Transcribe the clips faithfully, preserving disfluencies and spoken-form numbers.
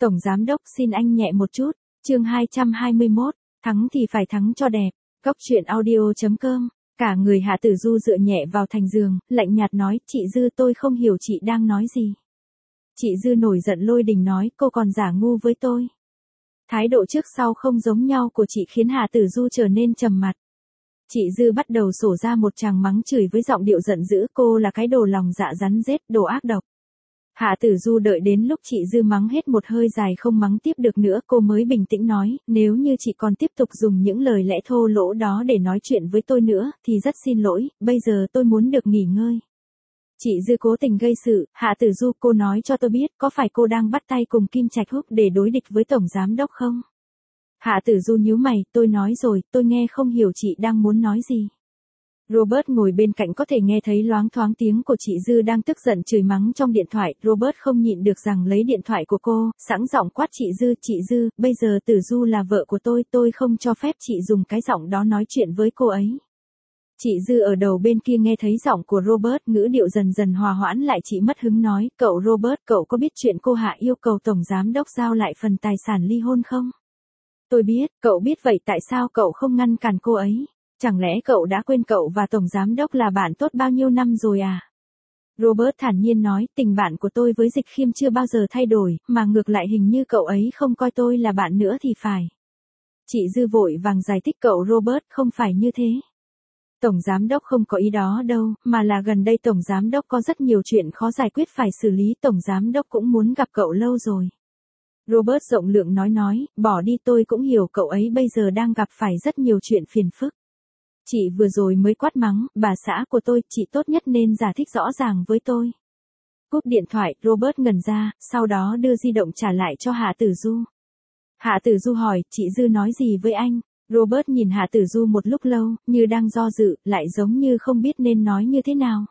Tổng giám đốc xin anh nhẹ một chút, chương hai trăm hai mươi mốt, thắng thì phải thắng cho đẹp, góc truyện audio chấm com. Cả người Hạ Tử Du dựa nhẹ vào thành giường, lạnh nhạt nói, chị Dư tôi không hiểu chị đang nói gì. Chị Dư nổi giận lôi đình nói, cô còn giả ngu với tôi. Thái độ trước sau không giống nhau của chị khiến Hạ Tử Du trở nên trầm mặt. Chị Dư bắt đầu sổ ra một tràng mắng chửi với giọng điệu giận dữ, cô là cái đồ lòng dạ rắn rết, đồ ác độc. Hạ Tử Du đợi đến lúc chị Dư mắng hết một hơi dài không mắng tiếp được nữa, cô mới bình tĩnh nói, nếu như chị còn tiếp tục dùng những lời lẽ thô lỗ đó để nói chuyện với tôi nữa, thì rất xin lỗi, bây giờ tôi muốn được nghỉ ngơi. Chị Dư cố tình gây sự, Hạ Tử Du, cô nói cho tôi biết, có phải cô đang bắt tay cùng Kim Trạch Húc để đối địch với Tổng Giám Đốc không? Hạ Tử Du nhíu mày, tôi nói rồi, tôi nghe không hiểu chị đang muốn nói gì. Robert ngồi bên cạnh có thể nghe thấy loáng thoáng tiếng của chị Dư đang tức giận chửi mắng trong điện thoại. Robert không nhịn được rằng lấy điện thoại của cô, sẵn giọng quát chị Dư, chị Dư, bây giờ Tử Du là vợ của tôi, tôi không cho phép chị dùng cái giọng đó nói chuyện với cô ấy. Chị Dư ở đầu bên kia nghe thấy giọng của Robert, ngữ điệu dần dần hòa hoãn lại, chị mất hứng nói, cậu Robert, cậu có biết chuyện cô Hạ yêu cầu Tổng Giám Đốc giao lại phần tài sản ly hôn không? Tôi biết, cậu biết vậy tại sao cậu không ngăn cản cô ấy? Chẳng lẽ cậu đã quên cậu và Tổng Giám Đốc là bạn tốt bao nhiêu năm rồi à? Robert thản nhiên nói, tình bạn của tôi với Dịch Khiêm chưa bao giờ thay đổi, mà ngược lại hình như cậu ấy không coi tôi là bạn nữa thì phải. Chị Dư vội vàng giải thích, cậu Robert, không phải như thế. Tổng Giám Đốc không có ý đó đâu, mà là gần đây Tổng Giám Đốc có rất nhiều chuyện khó giải quyết phải xử lý, Tổng Giám Đốc cũng muốn gặp cậu lâu rồi. Robert rộng lượng nói nói, bỏ đi, tôi cũng hiểu cậu ấy bây giờ đang gặp phải rất nhiều chuyện phiền phức. Chị vừa rồi mới quát mắng, bà xã của tôi, chị tốt nhất nên giải thích rõ ràng với tôi. Cúp điện thoại, Robert ngẩn ra, sau đó đưa di động trả lại cho Hạ Tử Du. Hạ Tử Du hỏi, chị Dư nói gì với anh? Robert nhìn Hạ Tử Du một lúc lâu, như đang do dự, lại giống như không biết nên nói như thế nào.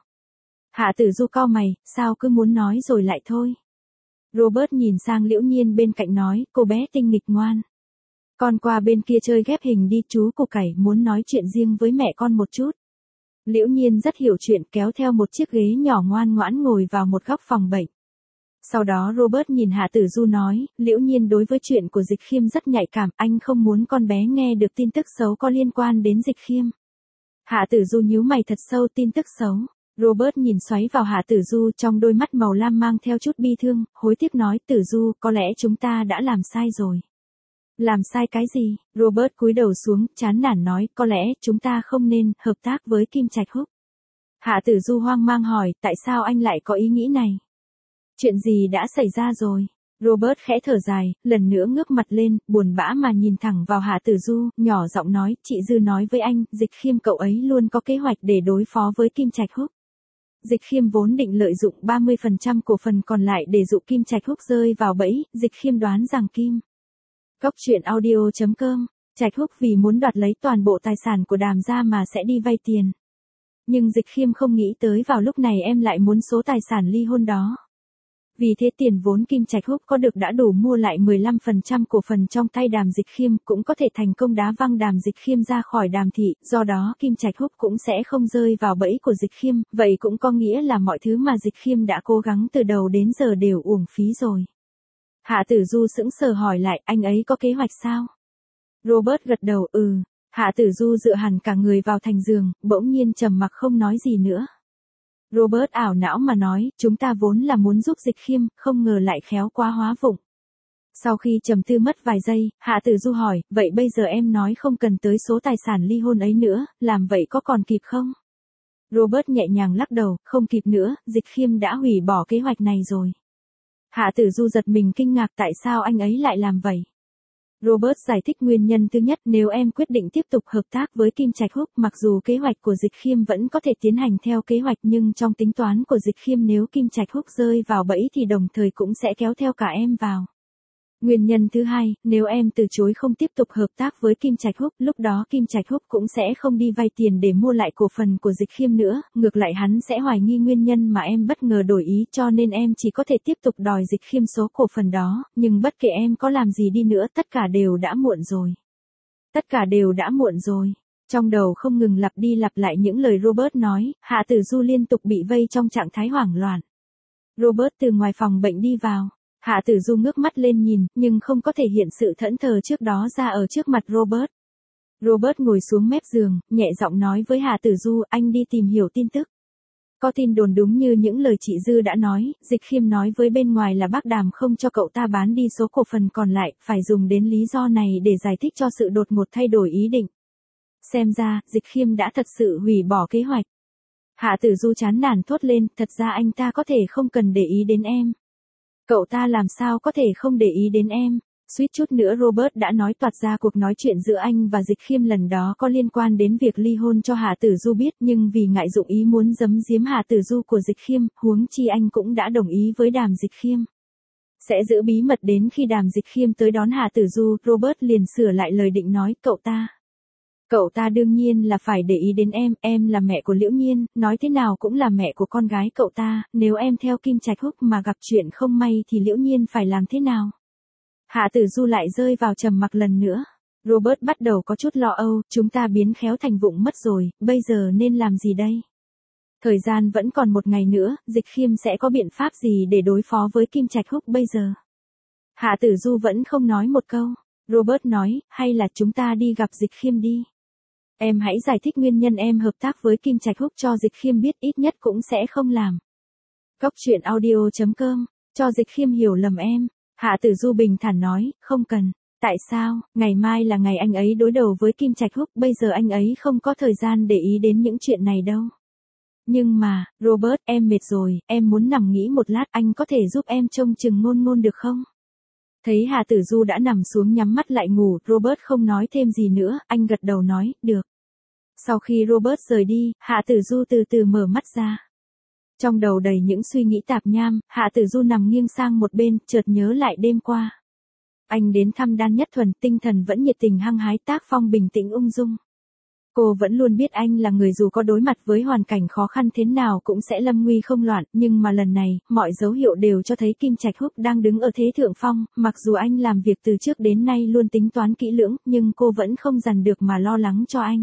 Hạ Tử Du cau mày, sao cứ muốn nói rồi lại thôi. Robert nhìn sang Liễu Nhiên bên cạnh nói, cô bé tinh nghịch ngoan. Con qua bên kia chơi ghép hình đi, chú củ cải muốn nói chuyện riêng với mẹ con một chút. Liễu Nhiên rất hiểu chuyện, kéo theo một chiếc ghế nhỏ ngoan ngoãn ngồi vào một góc phòng bệnh. Sau đó Robert nhìn Hạ Tử Du nói, Liễu Nhiên đối với chuyện của Dịch Khiêm rất nhạy cảm, anh không muốn con bé nghe được tin tức xấu có liên quan đến Dịch Khiêm. Hạ Tử Du nhíu mày thật sâu, tin tức xấu. Robert nhìn xoáy vào Hạ Tử Du, trong đôi mắt màu lam mang theo chút bi thương, hối tiếc nói, Tử Du, có lẽ chúng ta đã làm sai rồi. Làm sai cái gì? Robert cúi đầu xuống, chán nản nói, có lẽ chúng ta không nên hợp tác với Kim Trạch Húc. Hạ Tử Du hoang mang hỏi, tại sao anh lại có ý nghĩ này? Chuyện gì đã xảy ra rồi? Robert khẽ thở dài, lần nữa ngước mặt lên, buồn bã mà nhìn thẳng vào Hạ Tử Du, nhỏ giọng nói, chị Dư nói với anh, Dịch Khiêm cậu ấy luôn có kế hoạch để đối phó với Kim Trạch Húc. Dịch Khiêm vốn định lợi dụng ba mươi phần trăm cổ phần còn lại để dụ Kim Trạch Húc rơi vào bẫy, Dịch Khiêm đoán rằng Kim. Góc truyện audio chấm com, Trạch Húc vì muốn đoạt lấy toàn bộ tài sản của Đàm gia mà sẽ đi vay tiền. Nhưng Dịch Khiêm không nghĩ tới vào lúc này em lại muốn số tài sản ly hôn đó. Vì thế tiền vốn Kim Trạch Húc có được đã đủ mua lại mười lăm phần trăm cổ phần trong tay Đàm Dịch Khiêm, cũng có thể thành công đá văng Đàm Dịch Khiêm ra khỏi Đàm thị, do đó Kim Trạch Húc cũng sẽ không rơi vào bẫy của Dịch Khiêm, vậy cũng có nghĩa là mọi thứ mà Dịch Khiêm đã cố gắng từ đầu đến giờ đều uổng phí rồi. Hạ Tử Du sững sờ hỏi lại, anh ấy có kế hoạch sao? Robert gật đầu, ừ. Hạ Tử Du dựa hẳn cả người vào thành giường, bỗng nhiên trầm mặc không nói gì nữa. Robert ảo não mà nói, chúng ta vốn là muốn giúp Dịch Khiêm, không ngờ lại khéo quá hóa vụng. Sau khi trầm tư mất vài giây, Hạ Tử Du hỏi, vậy bây giờ em nói không cần tới số tài sản ly hôn ấy nữa, làm vậy có còn kịp không? Robert nhẹ nhàng lắc đầu, không kịp nữa, Dịch Khiêm đã hủy bỏ kế hoạch này rồi. Hạ Tử Du giật mình kinh ngạc, tại sao anh ấy lại làm vậy? Robert giải thích nguyên nhân thứ nhất, nếu em quyết định tiếp tục hợp tác với Kim Trạch Húc, mặc dù kế hoạch của Dịch Khiêm vẫn có thể tiến hành theo kế hoạch, nhưng trong tính toán của Dịch Khiêm nếu Kim Trạch Húc rơi vào bẫy thì đồng thời cũng sẽ kéo theo cả em vào. Nguyên nhân thứ hai, nếu em từ chối không tiếp tục hợp tác với Kim Trạch Húc, lúc đó Kim Trạch Húc cũng sẽ không đi vay tiền để mua lại cổ phần của Dịch Khiêm nữa, ngược lại hắn sẽ hoài nghi nguyên nhân mà em bất ngờ đổi ý, cho nên em chỉ có thể tiếp tục đòi Dịch Khiêm số cổ phần đó, nhưng bất kể em có làm gì đi nữa, tất cả đều đã muộn rồi. Tất cả đều đã muộn rồi. Trong đầu không ngừng lặp đi lặp lại những lời Robert nói, Hạ Tử Du liên tục bị vây trong trạng thái hoảng loạn. Robert từ ngoài phòng bệnh đi vào. Hạ Tử Du ngước mắt lên nhìn, nhưng không có thể hiện sự thẫn thờ trước đó ra ở trước mặt Robert. Robert ngồi xuống mép giường, nhẹ giọng nói với Hạ Tử Du, anh đi tìm hiểu tin tức. Có tin đồn đúng như những lời chị Dư đã nói, Dịch Khiêm nói với bên ngoài là bác Đàm không cho cậu ta bán đi số cổ phần còn lại, phải dùng đến lý do này để giải thích cho sự đột ngột thay đổi ý định. Xem ra, Dịch Khiêm đã thật sự hủy bỏ kế hoạch. Hạ Tử Du chán nản thốt lên, thật ra anh ta có thể không cần để ý đến em. Cậu ta làm sao có thể không để ý đến em? Suýt chút nữa Robert đã nói toạc ra cuộc nói chuyện giữa anh và Dịch Khiêm lần đó có liên quan đến việc ly hôn cho Hạ Tử Du biết, nhưng vì ngại dụng ý muốn giấm giếm Hạ Tử Du của Dịch Khiêm, huống chi anh cũng đã đồng ý với Đàm Dịch Khiêm. Sẽ giữ bí mật đến khi Đàm Dịch Khiêm tới đón Hạ Tử Du, Robert liền sửa lại lời định nói, cậu ta. Cậu ta đương nhiên là phải để ý đến em, em là mẹ của Liễu Nhiên, nói thế nào cũng là mẹ của con gái cậu ta, nếu em theo Kim Trạch Húc mà gặp chuyện không may thì Liễu Nhiên phải làm thế nào? Hạ Tử Du lại rơi vào trầm mặc lần nữa. Robert bắt đầu có chút lo âu, chúng ta biến khéo thành vụng mất rồi, bây giờ nên làm gì đây? Thời gian vẫn còn một ngày nữa, Dịch Khiêm sẽ có biện pháp gì để đối phó với Kim Trạch Húc bây giờ? Hạ Tử Du vẫn không nói một câu. Robert nói, hay là chúng ta đi gặp Dịch Khiêm đi. Em hãy giải thích nguyên nhân em hợp tác với Kim Trạch Húc cho Dịch Khiêm biết, ít nhất cũng sẽ không làm. Cốc truyện audio chấm com, cho Dịch Khiêm hiểu lầm em. Hạ Tử Du bình thản nói, không cần. Tại sao? Ngày mai là ngày anh ấy đối đầu với Kim Trạch Húc, bây giờ anh ấy không có thời gian để ý đến những chuyện này đâu. Nhưng mà, Robert, em mệt rồi, em muốn nằm nghỉ một lát, anh có thể giúp em trông chừng Ngôn Ngôn được không? Thấy Hạ Tử Du đã nằm xuống nhắm mắt lại ngủ, Robert không nói thêm gì nữa, anh gật đầu nói, được. Sau khi Robert rời đi, Hạ Tử Du từ từ mở mắt ra. Trong đầu đầy những suy nghĩ tạp nham, Hạ Tử Du nằm nghiêng sang một bên, chợt nhớ lại đêm qua. Anh đến thăm Đan Nhất Thuần, tinh thần vẫn nhiệt tình hăng hái, tác phong bình tĩnh ung dung. Cô vẫn luôn biết anh là người dù có đối mặt với hoàn cảnh khó khăn thế nào cũng sẽ lâm nguy không loạn, nhưng mà lần này, mọi dấu hiệu đều cho thấy Kim Trạch Húc đang đứng ở thế thượng phong, mặc dù anh làm việc từ trước đến nay luôn tính toán kỹ lưỡng, nhưng cô vẫn không dằn được mà lo lắng cho anh.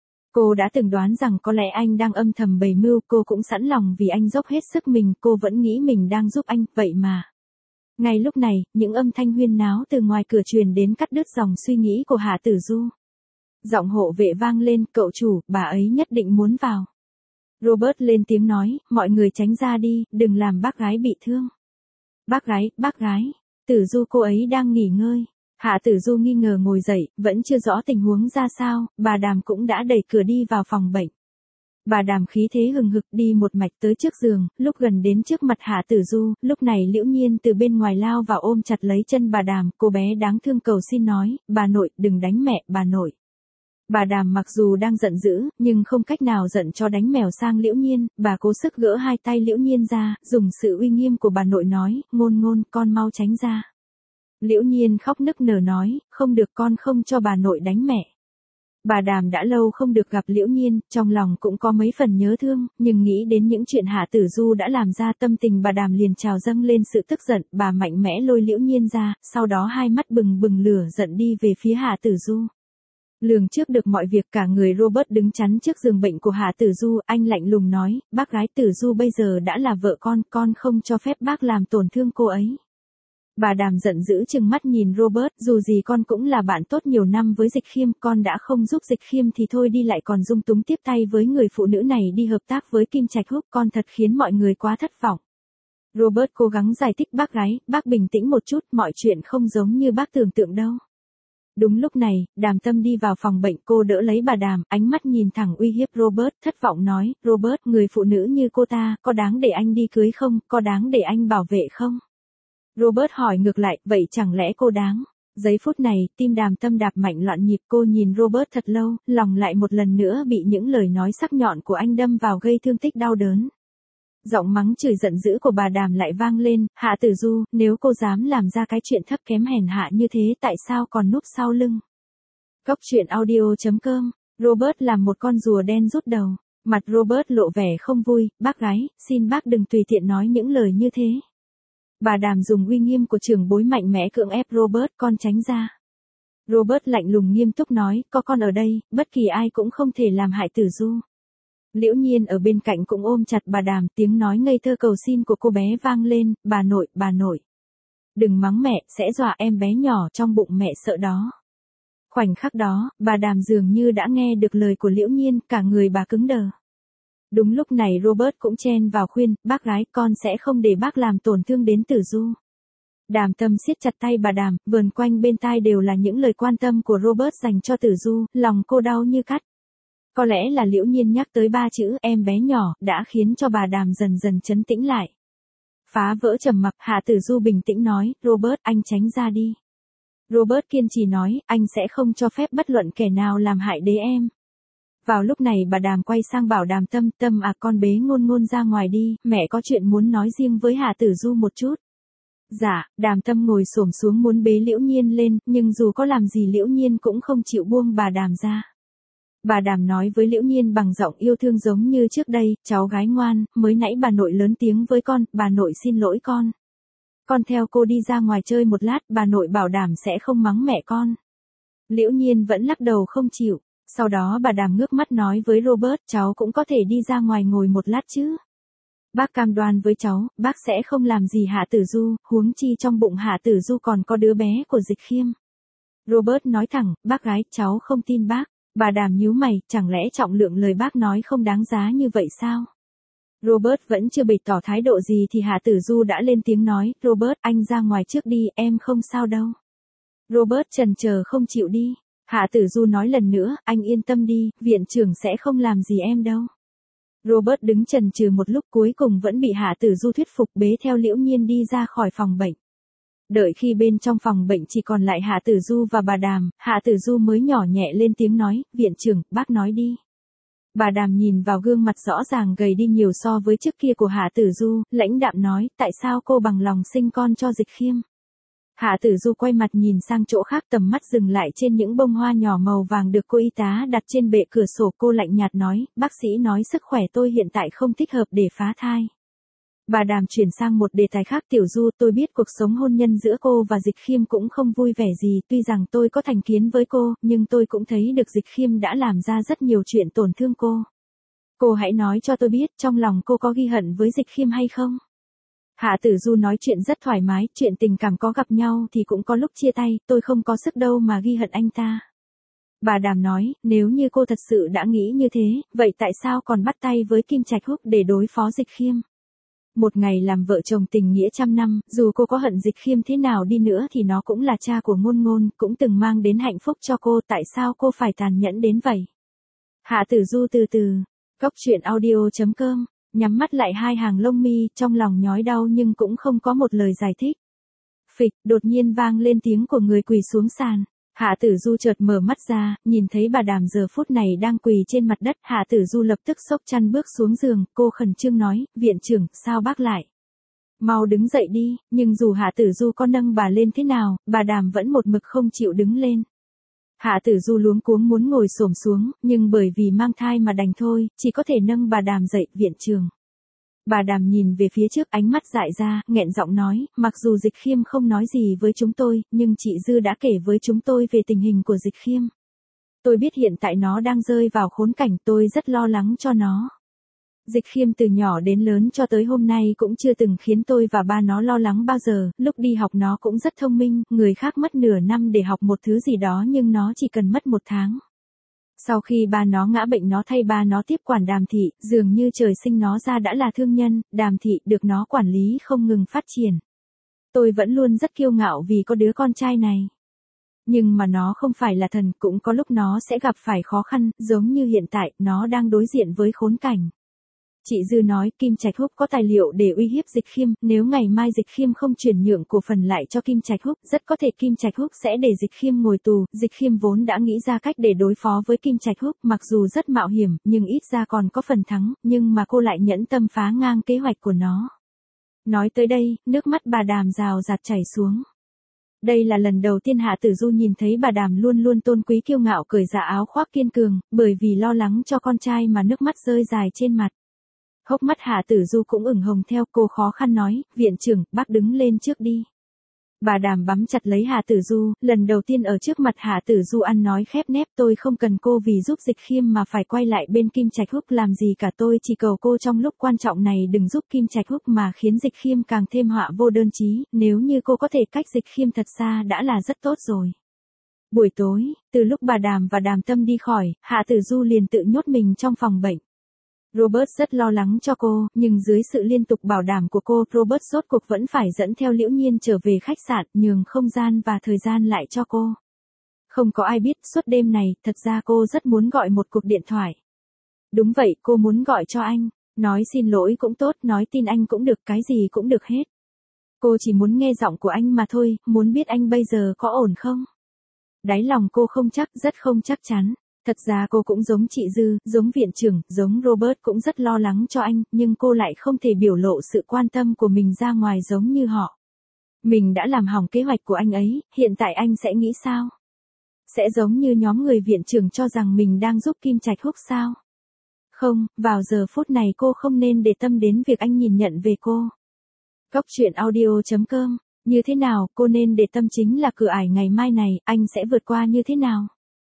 Cô đã từng đoán rằng có lẽ anh đang âm thầm bày mưu, cô cũng sẵn lòng vì anh dốc hết sức mình, cô vẫn nghĩ mình đang giúp anh, vậy mà. Ngay lúc này, những âm thanh huyên náo từ ngoài cửa truyền đến cắt đứt dòng suy nghĩ của Hạ Tử Du. Giọng hộ vệ vang lên, cậu chủ, bà ấy nhất định muốn vào. Robert lên tiếng nói, mọi người tránh ra đi, đừng làm bác gái bị thương. Bác gái, bác gái, Tử Du cô ấy đang nghỉ ngơi. Hạ Tử Du nghi ngờ ngồi dậy, vẫn chưa rõ tình huống ra sao, bà Đàm cũng đã đẩy cửa đi vào phòng bệnh. Bà Đàm khí thế hừng hực đi một mạch tới trước giường, lúc gần đến trước mặt Hạ Tử Du, lúc này Liễu Nhiên từ bên ngoài lao vào ôm chặt lấy chân bà Đàm, cô bé đáng thương cầu xin nói, bà nội, đừng đánh mẹ, bà nội. Bà Đàm mặc dù đang giận dữ, nhưng không cách nào giận cho đánh mèo sang Liễu Nhiên, bà cố sức gỡ hai tay Liễu Nhiên ra, dùng sự uy nghiêm của bà nội nói, Ngôn Ngôn, con mau tránh ra. Liễu Nhiên khóc nức nở nói, không được, con không cho bà nội đánh mẹ. Bà Đàm đã lâu không được gặp Liễu Nhiên, trong lòng cũng có mấy phần nhớ thương, nhưng nghĩ đến những chuyện Hạ Tử Du đã làm ra, tâm tình bà Đàm liền trào dâng lên sự tức giận, bà mạnh mẽ lôi Liễu Nhiên ra, sau đó hai mắt bừng bừng lửa giận đi về phía Hạ Tử Du. Lường trước được mọi việc, cả người Robert đứng chắn trước giường bệnh của Hạ Tử Du, anh lạnh lùng nói, bác gái Tử Du bây giờ đã là vợ con, con không cho phép bác làm tổn thương cô ấy. Bà Đàm giận dữ trừng mắt nhìn Robert, dù gì con cũng là bạn tốt nhiều năm với Dịch Khiêm, con đã không giúp Dịch Khiêm thì thôi đi lại còn dung túng tiếp tay với người phụ nữ này đi hợp tác với Kim Trạch Húc, con thật khiến mọi người quá thất vọng. Robert cố gắng giải thích, bác gái, bác bình tĩnh một chút, mọi chuyện không giống như bác tưởng tượng đâu. Đúng lúc này, Đàm Tâm đi vào phòng bệnh, cô đỡ lấy bà Đàm, ánh mắt nhìn thẳng uy hiếp Robert, thất vọng nói, Robert, người phụ nữ như cô ta, có đáng để anh đi cưới không, có đáng để anh bảo vệ không? Robert hỏi ngược lại, vậy chẳng lẽ cô đáng? Giây phút này, tim Đàm Tâm đạp mạnh loạn nhịp, cô nhìn Robert thật lâu, lòng lại một lần nữa bị những lời nói sắc nhọn của anh đâm vào gây thương tích đau đớn. Giọng mắng chửi giận dữ của bà Đàm lại vang lên, Hạ Tử Du, nếu cô dám làm ra cái chuyện thấp kém hèn hạ như thế tại sao còn núp sau lưng? Cốc truyện audio chấm com, Robert làm một con rùa đen rút đầu, mặt Robert lộ vẻ không vui, bác gái, xin bác đừng tùy tiện nói những lời như thế. Bà Đàm dùng uy nghiêm của trưởng bối mạnh mẽ cưỡng ép Robert, con tránh ra. Robert lạnh lùng nghiêm túc nói, có con ở đây, bất kỳ ai cũng không thể làm hại Tử Du. Liễu Nhiên ở bên cạnh cũng ôm chặt bà Đàm, tiếng nói ngây thơ cầu xin của cô bé vang lên, bà nội, bà nội. Đừng mắng mẹ, sẽ dọa em bé nhỏ trong bụng mẹ sợ đó. Khoảnh khắc đó, bà Đàm dường như đã nghe được lời của Liễu Nhiên, cả người bà cứng đờ. Đúng lúc này Robert cũng chen vào khuyên, bác gái, con sẽ không để bác làm tổn thương đến Tử Du. Đàm Tâm siết chặt tay bà Đàm, vờn quanh bên tai đều là những lời quan tâm của Robert dành cho Tử Du, lòng cô đau như cắt. Có lẽ là Liễu Nhiên nhắc tới ba chữ em bé nhỏ, đã khiến cho bà Đàm dần dần trấn tĩnh lại. Phá vỡ trầm mặc, Hạ Tử Du bình tĩnh nói, Robert, anh tránh ra đi. Robert kiên trì nói, anh sẽ không cho phép bất luận kẻ nào làm hại đế em. Vào lúc này bà Đàm quay sang bảo Đàm Tâm, Tâm à, con bế Ngôn Ngôn ra ngoài đi, mẹ có chuyện muốn nói riêng với Hạ Tử Du một chút. Dạ, Đàm Tâm ngồi xổm xuống muốn bế Liễu Nhiên lên, nhưng dù có làm gì Liễu Nhiên cũng không chịu buông bà Đàm ra. Bà Đàm nói với Liễu Nhiên bằng giọng yêu thương giống như trước đây, cháu gái ngoan, mới nãy bà nội lớn tiếng với con, bà nội xin lỗi con. Con theo cô đi ra ngoài chơi một lát, bà nội bảo đảm sẽ không mắng mẹ con. Liễu Nhiên vẫn lắc đầu không chịu. Sau đó bà Đàm ngước mắt nói với Robert, cháu cũng có thể đi ra ngoài ngồi một lát chứ. Bác cam đoan với cháu, bác sẽ không làm gì Hạ Tử Du, huống chi trong bụng Hạ Tử Du còn có đứa bé của Dịch Khiêm. Robert nói thẳng, bác gái, cháu không tin bác. Bà Đàm nhíu mày, chẳng lẽ trọng lượng lời bác nói không đáng giá như vậy sao? Robert vẫn chưa bày tỏ thái độ gì thì Hạ Tử Du đã lên tiếng nói, Robert, anh ra ngoài trước đi, em không sao đâu. Robert chần chờ không chịu đi. Hạ Tử Du nói lần nữa, anh yên tâm đi, viện trưởng sẽ không làm gì em đâu. Robert đứng chần chừ một lúc cuối cùng vẫn bị Hạ Tử Du thuyết phục bế theo Liễu Nhiên đi ra khỏi phòng bệnh. Đợi khi bên trong phòng bệnh chỉ còn lại Hạ Tử Du và bà Đàm, Hạ Tử Du mới nhỏ nhẹ lên tiếng nói, viện trưởng, bác nói đi. Bà Đàm nhìn vào gương mặt rõ ràng gầy đi nhiều so với trước kia của Hạ Tử Du, lãnh đạm nói, tại sao cô bằng lòng sinh con cho Dịch Khiêm? Hạ Tử Du quay mặt nhìn sang chỗ khác, tầm mắt dừng lại trên những bông hoa nhỏ màu vàng được cô y tá đặt trên bệ cửa sổ. Cô lạnh nhạt nói, bác sĩ nói sức khỏe tôi hiện tại không thích hợp để phá thai. Bà Đàm chuyển sang một đề tài khác, Tiểu Du, tôi biết cuộc sống hôn nhân giữa cô và Dịch Khiêm cũng không vui vẻ gì, tuy rằng tôi có thành kiến với cô, nhưng tôi cũng thấy được Dịch Khiêm đã làm ra rất nhiều chuyện tổn thương cô. Cô hãy nói cho tôi biết, trong lòng cô có ghi hận với Dịch Khiêm hay không? Hạ Tử Du nói chuyện rất thoải mái, chuyện tình cảm có gặp nhau thì cũng có lúc chia tay, tôi không có sức đâu mà ghi hận anh ta. Bà Đàm nói, nếu như cô thật sự đã nghĩ như thế, vậy tại sao còn bắt tay với Kim Trạch Húc để đối phó Dịch Khiêm? Một ngày làm vợ chồng tình nghĩa trăm năm, dù cô có hận Dịch Khiêm thế nào đi nữa thì nó cũng là cha của Ngôn Ngôn, cũng từng mang đến hạnh phúc cho cô, tại sao cô phải tàn nhẫn đến vậy? Hạ Tử Du từ từ, góc truyện audio chấm com, nhắm mắt lại hai hàng lông mi, trong lòng nhói đau nhưng cũng không có một lời giải thích. Phịch, đột nhiên vang lên tiếng của người quỳ xuống sàn. Hạ Tử Du chợt mở mắt ra, nhìn thấy bà Đàm giờ phút này đang quỳ trên mặt đất. Hạ Tử Du lập tức xốc chăn bước xuống giường, cô khẩn trương nói, viện trưởng, sao bác lại? Mau đứng dậy đi, nhưng dù Hạ Tử Du có nâng bà lên thế nào, bà Đàm vẫn một mực không chịu đứng lên. Hạ Tử Du luống cuống muốn ngồi xổm xuống, nhưng bởi vì mang thai mà đành thôi, chỉ có thể nâng bà Đàm dậy, viện trưởng. Bà Đàm nhìn về phía trước, ánh mắt dại ra, nghẹn giọng nói, mặc dù Dịch Khiêm không nói gì với chúng tôi, nhưng chị Dư đã kể với chúng tôi về tình hình của Dịch Khiêm. Tôi biết hiện tại nó đang rơi vào khốn cảnh, tôi rất lo lắng cho nó. Dịch Khiêm từ nhỏ đến lớn cho tới hôm nay cũng chưa từng khiến tôi và ba nó lo lắng bao giờ, lúc đi học nó cũng rất thông minh, người khác mất nửa năm để học một thứ gì đó nhưng nó chỉ cần mất một tháng. Sau khi ba nó ngã bệnh nó thay ba nó tiếp quản Đàm thị, dường như trời sinh nó ra đã là thương nhân, Đàm thị được nó quản lý không ngừng phát triển. Tôi vẫn luôn rất kiêu ngạo vì có đứa con trai này. Nhưng mà nó không phải là thần, cũng có lúc nó sẽ gặp phải khó khăn, giống như hiện tại, nó đang đối diện với khốn cảnh. Chị Dư nói, Kim Trạch Húc có tài liệu để uy hiếp Dịch Khiêm, nếu ngày mai Dịch Khiêm không chuyển nhượng cổ phần lại cho Kim Trạch Húc, rất có thể Kim Trạch Húc sẽ để Dịch Khiêm ngồi tù. Dịch Khiêm vốn đã nghĩ ra cách để đối phó với Kim Trạch Húc, mặc dù rất mạo hiểm, nhưng ít ra còn có phần thắng, nhưng mà cô lại nhẫn tâm phá ngang kế hoạch của nó. Nói tới đây, nước mắt bà Đàm rào rạt chảy xuống. Đây là lần đầu tiên Hạ Tử Du nhìn thấy bà Đàm luôn luôn tôn quý kiêu ngạo cởi ra áo khoác kiên cường, bởi vì lo lắng cho con trai mà nước mắt rơi dài trên mặt. Hốc mắt Hạ Tử Du cũng ửng hồng theo, cô khó khăn nói, viện trưởng, bác đứng lên trước đi. Bà Đàm bắm chặt lấy Hạ Tử Du, lần đầu tiên ở trước mặt Hạ Tử Du ăn nói khép nép, tôi không cần cô vì giúp Dịch Khiêm mà phải quay lại bên Kim Trạch Húc làm gì cả, tôi chỉ cầu cô trong lúc quan trọng này đừng giúp Kim Trạch Húc mà khiến Dịch Khiêm càng thêm họa vô đơn chí, nếu như cô có thể cách Dịch Khiêm thật xa đã là rất tốt rồi. Buổi tối, từ lúc bà Đàm và Đàm Tâm đi khỏi, Hạ Tử Du liền tự nhốt mình trong phòng bệnh. Robert rất lo lắng cho cô, nhưng dưới sự liên tục bảo đảm của cô, Robert rốt cuộc vẫn phải dẫn theo Liễu Nhiên trở về khách sạn, nhường không gian và thời gian lại cho cô. Không có ai biết, suốt đêm này, thật ra cô rất muốn gọi một cuộc điện thoại. Đúng vậy, cô muốn gọi cho anh, nói xin lỗi cũng tốt, nói tin anh cũng được, cái gì cũng được hết. Cô chỉ muốn nghe giọng của anh mà thôi, muốn biết anh bây giờ có ổn không. Đáy lòng cô không chắc, rất không chắc chắn. Thật ra cô cũng giống chị Dư, giống viện trưởng, giống Robert cũng rất lo lắng cho anh, nhưng cô lại không thể biểu lộ sự quan tâm của mình ra ngoài giống như họ. Mình đã làm hỏng kế hoạch của anh ấy, hiện tại anh sẽ nghĩ sao? Sẽ giống như nhóm người viện trưởng cho rằng mình đang giúp Kim Trạch Húc sao? Không, vào giờ phút này cô không nên để tâm đến việc anh nhìn nhận về cô. Góc truyện audio chấm com, như thế nào, cô nên để tâm chính là cửa ải ngày mai này, anh sẽ vượt qua như thế nào?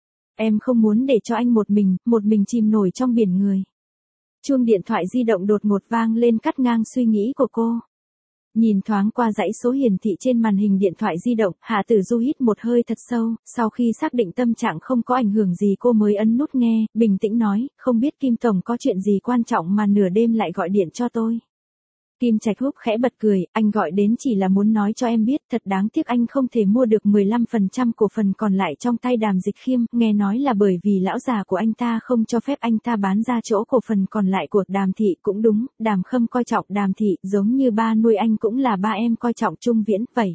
Em không muốn để cho anh một mình, một mình chìm nổi trong biển người. Chuông điện thoại di động đột ngột vang lên cắt ngang suy nghĩ của cô. Nhìn thoáng qua dãy số hiển thị trên màn hình điện thoại di động, Hạ Tử Du hít một hơi thật sâu, sau khi xác định tâm trạng không có ảnh hưởng gì cô mới ấn nút nghe, bình tĩnh nói, không biết Kim Tổng có chuyện gì quan trọng mà nửa đêm lại gọi điện cho tôi. Kim Trạch Húc khẽ bật cười, anh gọi đến chỉ là muốn nói cho em biết, thật đáng tiếc anh không thể mua được mười lăm phần trăm cổ phần còn lại trong tay Đàm Dịch Khiêm, nghe nói là bởi vì lão già của anh ta không cho phép anh ta bán ra chỗ cổ phần còn lại của Đàm Thị, cũng đúng, Đàm Khâm coi trọng Đàm Thị, giống như ba nuôi anh cũng là ba em coi trọng Trung Viễn, vậy.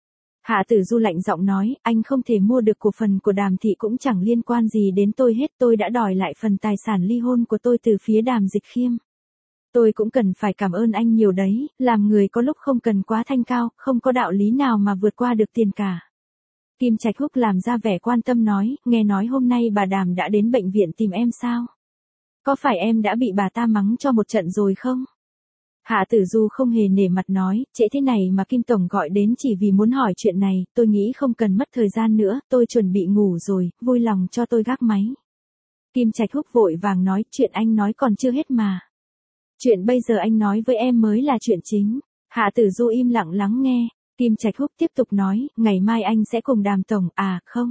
Hạ Tử Du lạnh giọng nói, anh không thể mua được cổ phần của Đàm Thị cũng chẳng liên quan gì đến tôi hết, tôi đã đòi lại phần tài sản ly hôn của tôi từ phía Đàm Dịch Khiêm. Tôi cũng cần phải cảm ơn anh nhiều đấy, làm người có lúc không cần quá thanh cao, không có đạo lý nào mà vượt qua được tiền cả. Kim Trạch Húc làm ra vẻ quan tâm nói, nghe nói hôm nay bà Đàm đã đến bệnh viện tìm em sao? Có phải em đã bị bà ta mắng cho một trận rồi không? Hạ Tử Du không hề nể mặt nói, trễ thế này mà Kim Tổng gọi đến chỉ vì muốn hỏi chuyện này, tôi nghĩ không cần mất thời gian nữa, tôi chuẩn bị ngủ rồi, vui lòng cho tôi gác máy. Kim Trạch Húc vội vàng nói, chuyện anh nói còn chưa hết mà. Chuyện bây giờ anh nói với em mới là chuyện chính. Hạ Tử Du im lặng lắng nghe. Kim Trạch Húc tiếp tục nói, ngày mai anh sẽ cùng Đàm Tổng, à, không.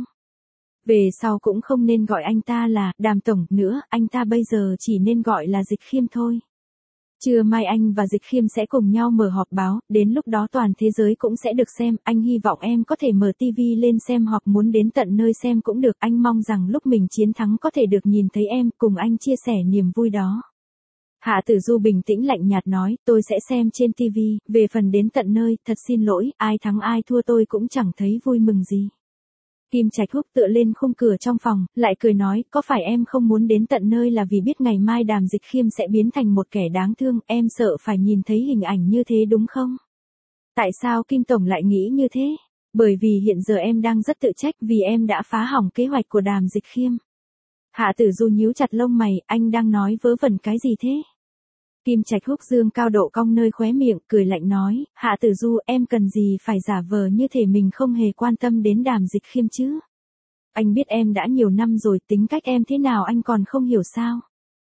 Về sau cũng không nên gọi anh ta là Đàm Tổng nữa, anh ta bây giờ chỉ nên gọi là Dịch Khiêm thôi. Trưa mai anh và Dịch Khiêm sẽ cùng nhau mở họp báo, đến lúc đó toàn thế giới cũng sẽ được xem, anh hy vọng em có thể mở tivi lên xem hoặc muốn đến tận nơi xem cũng được, anh mong rằng lúc mình chiến thắng có thể được nhìn thấy em, cùng anh chia sẻ niềm vui đó. Hạ Tử Du bình tĩnh lạnh nhạt nói, tôi sẽ xem trên tivi, về phần đến tận nơi, thật xin lỗi, ai thắng ai thua tôi cũng chẳng thấy vui mừng gì. Kim Trạch Húc tựa lên khung cửa trong phòng, lại cười nói, có phải em không muốn đến tận nơi là vì biết ngày mai Đàm Dịch Khiêm sẽ biến thành một kẻ đáng thương, em sợ phải nhìn thấy hình ảnh như thế đúng không? Tại sao Kim Tổng lại nghĩ như thế? Bởi vì hiện giờ em đang rất tự trách vì em đã phá hỏng kế hoạch của Đàm Dịch Khiêm. Hạ Tử Du nhíu chặt lông mày, anh đang nói vớ vẩn cái gì thế? Kim Trạch Húc dương cao độ cong nơi khóe miệng, cười lạnh nói, Hạ Tử Du, em cần gì phải giả vờ như thể mình không hề quan tâm đến Đàm Dịch Khiêm chứ? Anh biết em đã nhiều năm rồi, tính cách em thế nào anh còn không hiểu sao?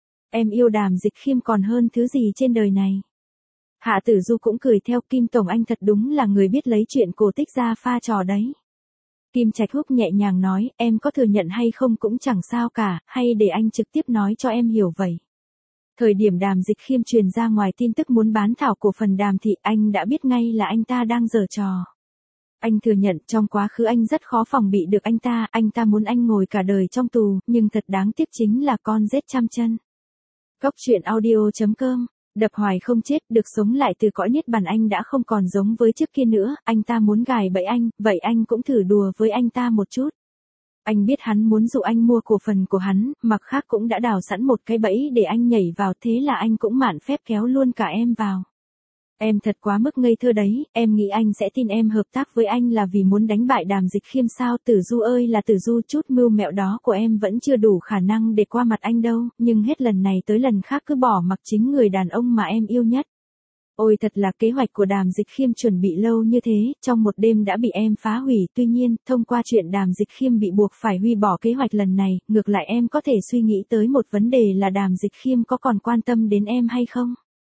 Em yêu Đàm Dịch Khiêm còn hơn thứ gì trên đời này. Hạ Tử Du cũng cười theo, Kim Tổng anh thật đúng là người biết lấy chuyện cổ tích ra pha trò đấy. Kim Trạch Húc nhẹ nhàng nói, em có thừa nhận hay không cũng chẳng sao cả, hay để anh trực tiếp nói cho em hiểu vậy. Thời điểm Đàm Dịch Khiêm truyền ra ngoài tin tức muốn bán thảo cổ phần Đàm Thị, anh đã biết ngay là anh ta đang giở trò. Anh thừa nhận trong quá khứ anh rất khó phòng bị được anh ta, anh ta muốn anh ngồi cả đời trong tù, nhưng thật đáng tiếc chính là con rết trăm chân. Góc truyện audio chấm com, đập hoài không chết, được sống lại từ cõi niết bàn, anh đã không còn giống với trước kia nữa, anh ta muốn gài bẫy anh, vậy anh cũng thử đùa với anh ta một chút. Anh biết hắn muốn dụ anh mua cổ phần của hắn, mặt khác cũng đã đào sẵn một cái bẫy để anh nhảy vào, thế là anh cũng mạn phép kéo luôn cả em vào. Em thật quá mức ngây thơ đấy, em nghĩ anh sẽ tin em hợp tác với anh là vì muốn đánh bại Đàm Dịch Khiêm sao? Tử Du ơi là Tử Du, chút mưu mẹo đó của em vẫn chưa đủ khả năng để qua mặt anh đâu, nhưng hết lần này tới lần khác cứ bỏ mặc chính người đàn ông mà em yêu nhất. Ôi thật là kế hoạch của Đàm Dịch Khiêm chuẩn bị lâu như thế, trong một đêm đã bị em phá hủy. Tuy nhiên, thông qua chuyện Đàm Dịch Khiêm bị buộc phải hủy bỏ kế hoạch lần này, ngược lại em có thể suy nghĩ tới một vấn đề là Đàm Dịch Khiêm có còn quan tâm đến em hay không?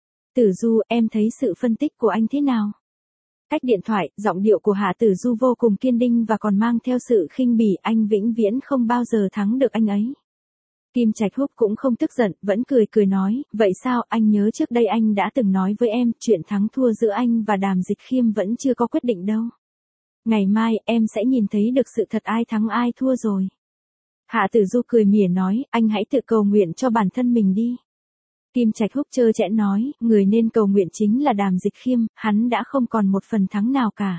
Tử Du, em thấy sự phân tích của anh thế nào? Cách điện thoại, giọng điệu của Hạ Tử Du vô cùng kiên định và còn mang theo sự khinh bỉ, anh vĩnh viễn không bao giờ thắng được anh ấy. Kim Trạch Húc cũng không tức giận, vẫn cười cười nói, vậy sao, anh nhớ trước đây anh đã từng nói với em, chuyện thắng thua giữa anh và Đàm Dịch Khiêm vẫn chưa có quyết định đâu. Ngày mai, em sẽ nhìn thấy được sự thật ai thắng ai thua rồi. Hạ Tử Du cười mỉa nói, anh hãy tự cầu nguyện cho bản thân mình đi. Kim Trạch Húc trơ trẽn nói, người nên cầu nguyện chính là Đàm Dịch Khiêm, hắn đã không còn một phần thắng nào cả.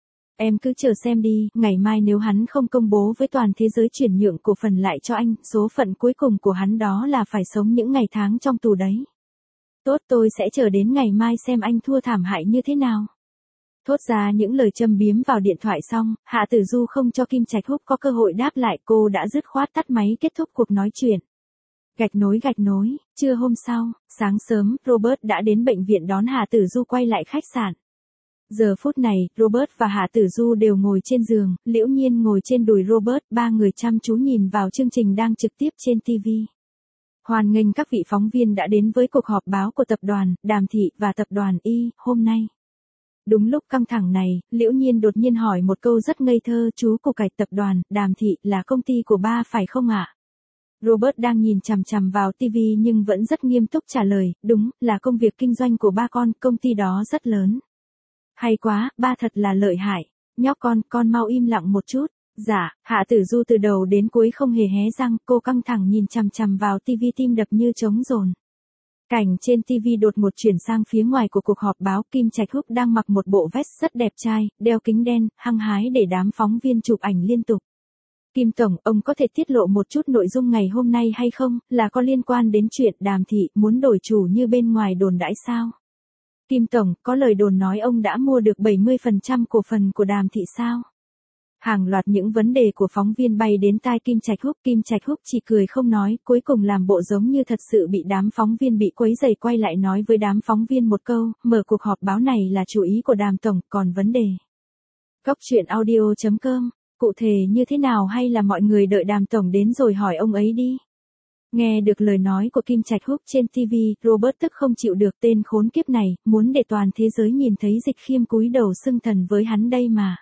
Em cứ chờ xem đi, ngày mai nếu hắn không công bố với toàn thế giới chuyển nhượng cổ phần lại cho anh, số phận cuối cùng của hắn đó là phải sống những ngày tháng trong tù đấy. Tốt, tôi sẽ chờ đến ngày mai xem anh thua thảm hại như thế nào. Thốt ra những lời châm biếm vào điện thoại xong, Hạ Tử Du không cho Kim Trạch Húc có cơ hội đáp lại, cô đã dứt khoát tắt máy kết thúc cuộc nói chuyện. Gạch nối gạch nối, trưa hôm sau, sáng sớm, Robert đã đến bệnh viện đón Hạ Tử Du quay lại khách sạn. Giờ phút này, Robert và Hạ Tử Du đều ngồi trên giường, Liễu Nhiên ngồi trên đùi Robert, ba người chăm chú nhìn vào chương trình đang trực tiếp trên ti vi. Hoan nghênh các vị phóng viên đã đến với cuộc họp báo của tập đoàn Đàm Thị và tập đoàn Y hôm nay. Đúng lúc căng thẳng này, Liễu Nhiên đột nhiên hỏi một câu rất ngây thơ, chú cục cải tập đoàn Đàm Thị là công ty của ba phải không ạ? Robert đang nhìn chằm chằm vào ti vi nhưng vẫn rất nghiêm túc trả lời, đúng, là công việc kinh doanh của ba con, công ty đó rất lớn. Hay quá, ba thật là lợi hại. Nhóc con, con mau im lặng một chút. Dạ, Hạ Tử Du từ đầu đến cuối không hề hé răng, cô căng thẳng nhìn chằm chằm vào ti vi, tim đập như trống dồn. Cảnh trên ti vi đột một chuyển sang phía ngoài của cuộc họp báo, Kim Trạch Húc đang mặc một bộ vest rất đẹp trai, đeo kính đen, hăng hái để đám phóng viên chụp ảnh liên tục. Kim Tổng, ông có thể tiết lộ một chút nội dung ngày hôm nay hay không, là có liên quan đến chuyện Đàm Thị muốn đổi chủ như bên ngoài đồn đãi sao? Kim Tổng, có lời đồn nói ông đã mua được bảy mươi phần trăm cổ phần của Đàm Thị sao? Hàng loạt những vấn đề của phóng viên bay đến tai Kim Trạch Húc, Kim Trạch Húc chỉ cười không nói, cuối cùng làm bộ giống như thật sự bị đám phóng viên bị quấy rầy, quay lại nói với đám phóng viên một câu, mở cuộc họp báo này là chủ ý của Đàm Tổng, còn vấn đề. Góc truyện audio chấm com, cụ thể như thế nào hay là mọi người đợi Đàm Tổng đến rồi hỏi ông ấy đi. Nghe được lời nói của Kim Trạch Húc trên ti vi, Robert tức không chịu được, tên khốn kiếp này, muốn để toàn thế giới nhìn thấy Dịch Khiêm cúi đầu xưng thần với hắn đây mà.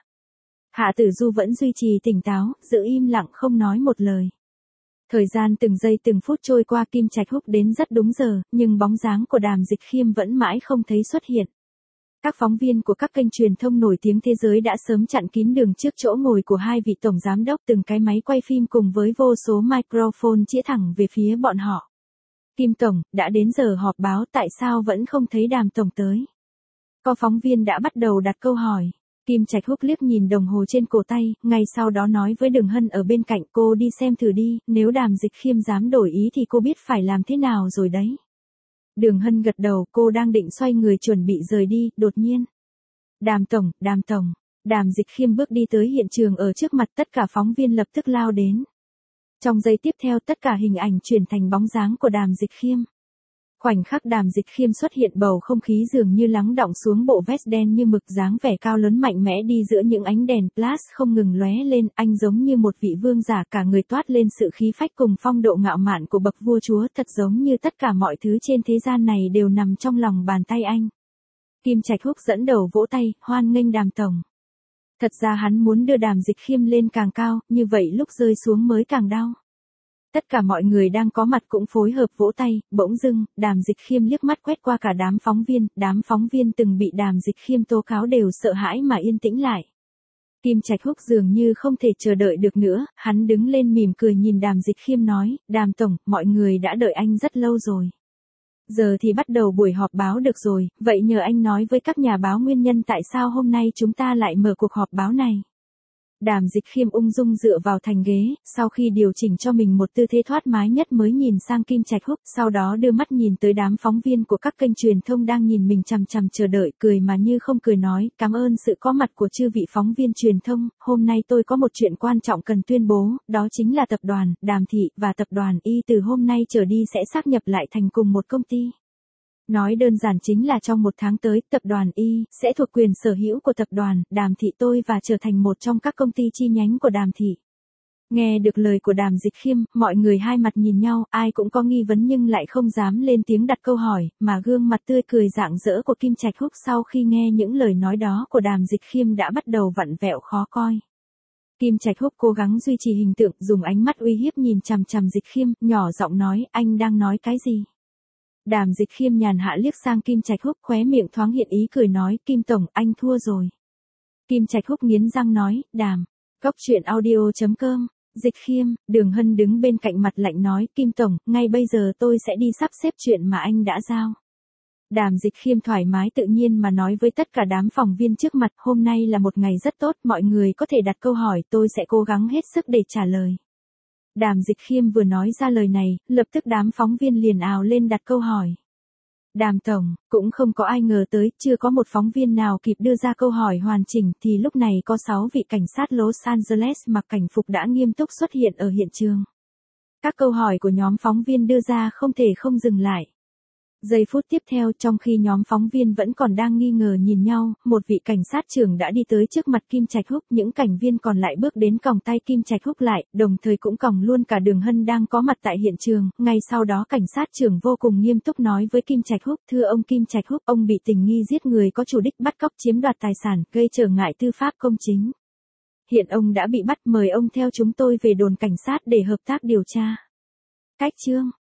Hạ Tử Du vẫn duy trì tỉnh táo, giữ im lặng không nói một lời. Thời gian từng giây từng phút trôi qua, Kim Trạch Húc đến rất đúng giờ, nhưng bóng dáng của Đàm Dịch Khiêm vẫn mãi không thấy xuất hiện. Các phóng viên của các kênh truyền thông nổi tiếng thế giới đã sớm chặn kín đường trước chỗ ngồi của hai vị tổng giám đốc, từng cái máy quay phim cùng với vô số microphone chĩa thẳng về phía bọn họ. Kim Tổng, đã đến giờ họp báo, tại sao vẫn không thấy Đàm Tổng tới? Có phóng viên đã bắt đầu đặt câu hỏi. Kim Trạch Húc liếc nhìn đồng hồ trên cổ tay, ngay sau đó nói với Đường Hân ở bên cạnh, cô đi xem thử đi, nếu Đàm Dịch Khiêm dám đổi ý thì cô biết phải làm thế nào rồi đấy. Đường Hân gật đầu, cô đang định xoay người chuẩn bị rời đi, đột nhiên. Đàm Tổng, Đàm Tổng, Đàm Dịch Khiêm bước đi tới hiện trường, ở trước mặt tất cả phóng viên lập tức lao đến. Trong giây tiếp theo tất cả hình ảnh chuyển thành bóng dáng của Đàm Dịch Khiêm. Khoảnh khắc Đàm Dịch Khiêm xuất hiện, bầu không khí dường như lắng đọng xuống, bộ vest đen như mực, dáng vẻ cao lớn mạnh mẽ đi giữa những ánh đèn flash không ngừng lóe lên, anh giống như một vị vương giả, cả người toát lên sự khí phách cùng phong độ ngạo mạn của bậc vua chúa, thật giống như tất cả mọi thứ trên thế gian này đều nằm trong lòng bàn tay anh. Kim Trạch Húc dẫn đầu vỗ tay, hoan nghênh Đàm Tổng. Thật ra hắn muốn đưa Đàm Dịch Khiêm lên càng cao, như vậy lúc rơi xuống mới càng đau. Tất cả mọi người đang có mặt cũng phối hợp vỗ tay, bỗng dưng, Đàm Dịch Khiêm liếc mắt quét qua cả đám phóng viên, đám phóng viên từng bị Đàm Dịch Khiêm tố cáo đều sợ hãi mà yên tĩnh lại. Kim Trạch Húc dường như không thể chờ đợi được nữa, hắn đứng lên mỉm cười nhìn Đàm Dịch Khiêm nói, Đàm Tổng, mọi người đã đợi anh rất lâu rồi. Giờ thì bắt đầu buổi họp báo được rồi, vậy nhờ anh nói với các nhà báo nguyên nhân tại sao hôm nay chúng ta lại mở cuộc họp báo này. Đàm Dịch Khiêm ung dung dựa vào thành ghế, sau khi điều chỉnh cho mình một tư thế thoải mái nhất mới nhìn sang Kim Trạch Húc, sau đó đưa mắt nhìn tới đám phóng viên của các kênh truyền thông đang nhìn mình chằm chằm chờ đợi, cười mà như không cười nói, cảm ơn sự có mặt của chư vị phóng viên truyền thông, hôm nay tôi có một chuyện quan trọng cần tuyên bố, đó chính là tập đoàn Đàm Thị và tập đoàn Y từ hôm nay trở đi sẽ sáp nhập lại thành cùng một công ty. Nói đơn giản chính là trong một tháng tới, tập đoàn Y sẽ thuộc quyền sở hữu của tập đoàn Đàm Thị tôi và trở thành một trong các công ty chi nhánh của Đàm Thị. Nghe được lời của Đàm Dịch Khiêm, mọi người hai mặt nhìn nhau, ai cũng có nghi vấn nhưng lại không dám lên tiếng đặt câu hỏi, mà gương mặt tươi cười rạng rỡ của Kim Trạch Húc sau khi nghe những lời nói đó của Đàm Dịch Khiêm đã bắt đầu vặn vẹo khó coi. Kim Trạch Húc cố gắng duy trì hình tượng, dùng ánh mắt uy hiếp nhìn chằm chằm Dịch Khiêm, nhỏ giọng nói, anh đang nói cái gì? Đàm Dịch Khiêm nhàn hạ liếc sang Kim Trạch Húc, khóe miệng thoáng hiện ý cười nói, Kim Tổng, anh thua rồi. Kim Trạch Húc nghiến răng nói, Đàm, Cóc truyện audio chấm com. Dịch Khiêm, Đường Hân đứng bên cạnh mặt lạnh nói, Kim Tổng, ngay bây giờ tôi sẽ đi sắp xếp chuyện mà anh đã giao. Đàm Dịch Khiêm thoải mái tự nhiên mà nói với tất cả đám phóng viên trước mặt, hôm nay là một ngày rất tốt, mọi người có thể đặt câu hỏi, tôi sẽ cố gắng hết sức để trả lời. Đàm Dịch Khiêm vừa nói ra lời này, lập tức đám phóng viên liền ào lên đặt câu hỏi. Đàm Tổng, cũng không có ai ngờ tới, chưa có một phóng viên nào kịp đưa ra câu hỏi hoàn chỉnh thì lúc này có sáu vị cảnh sát Los Angeles mặc cảnh phục đã nghiêm túc xuất hiện ở hiện trường. Các câu hỏi của nhóm phóng viên đưa ra không thể không dừng lại. Giây phút tiếp theo, trong khi nhóm phóng viên vẫn còn đang nghi ngờ nhìn nhau, một vị cảnh sát trưởng đã đi tới trước mặt Kim Trạch Húc, những cảnh viên còn lại bước đến còng tay Kim Trạch Húc lại, đồng thời cũng còng luôn cả Đường Hân đang có mặt tại hiện trường. Ngay sau đó cảnh sát trưởng vô cùng nghiêm túc nói với Kim Trạch Húc, thưa ông Kim Trạch Húc, ông bị tình nghi giết người có chủ đích bắt cóc chiếm đoạt tài sản, gây trở ngại tư pháp công chính. Hiện ông đã bị bắt, mời ông theo chúng tôi về đồn cảnh sát để hợp tác điều tra. Cách chương